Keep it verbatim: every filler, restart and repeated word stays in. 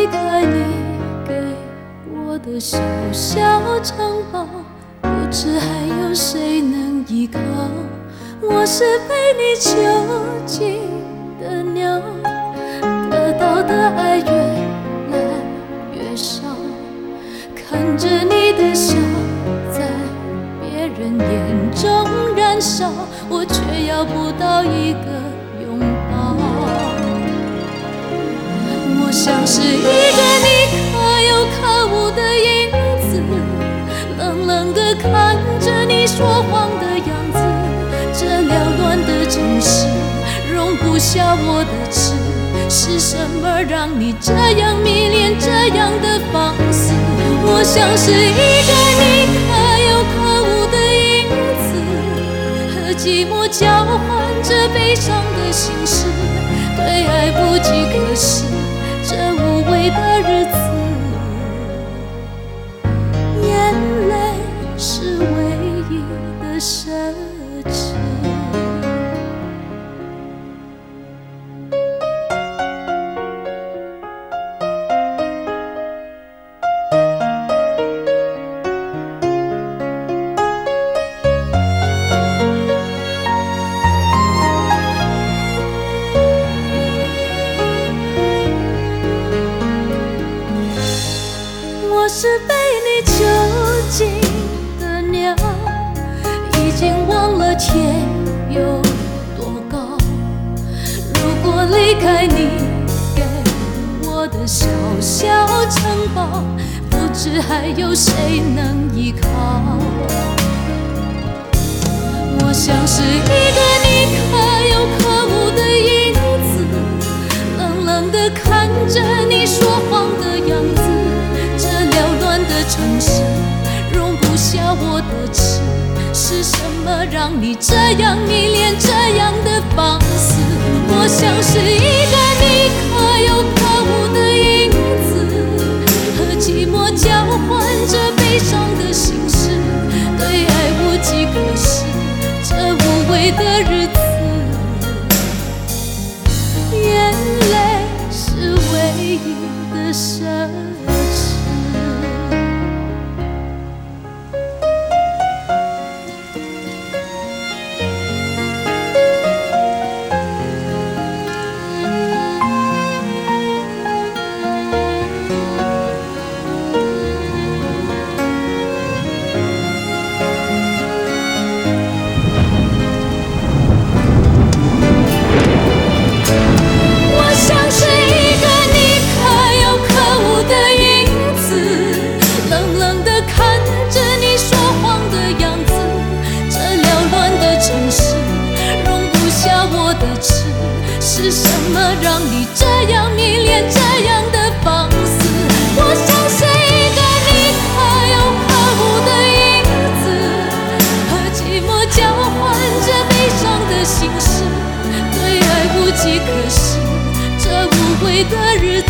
离开你给我的小小城堡，不知还有谁能依靠。我是被你囚禁的鸟，得到的爱越来越少，看着你的笑在别人眼中燃烧，我却要不到一个拥抱。我像是一个你可有可无的影子，冷冷地看着你说谎的样子。这缭乱的城市容不下我的痴，是什么让你这样迷恋，这样的放肆？我像是一个你可有可无的影子，和寂寞交换着悲伤的心事，对爱不计可施，这无味的日子，眼泪是唯一的奢侈。我是被你囚禁的鸟，已经忘了天有多高。如果离开你给我的小小城堡，不知还有谁能依靠。我像是一个你可有可无的影子，冷冷地看着你说谎的样子。这缭乱的城市容不下我的痴，是什么让你这样迷恋，这样的放肆？我像是一个你可有可无的影子，和寂寞交换着悲伤的心事，对爱无计可施，这无味的日子，眼泪是唯一的奢侈。是什么让你这样迷恋，这样的放肆？我像是一个你可有可无的影子，和寂寞交换着悲伤的心事，对爱无计可施，这无味的日子。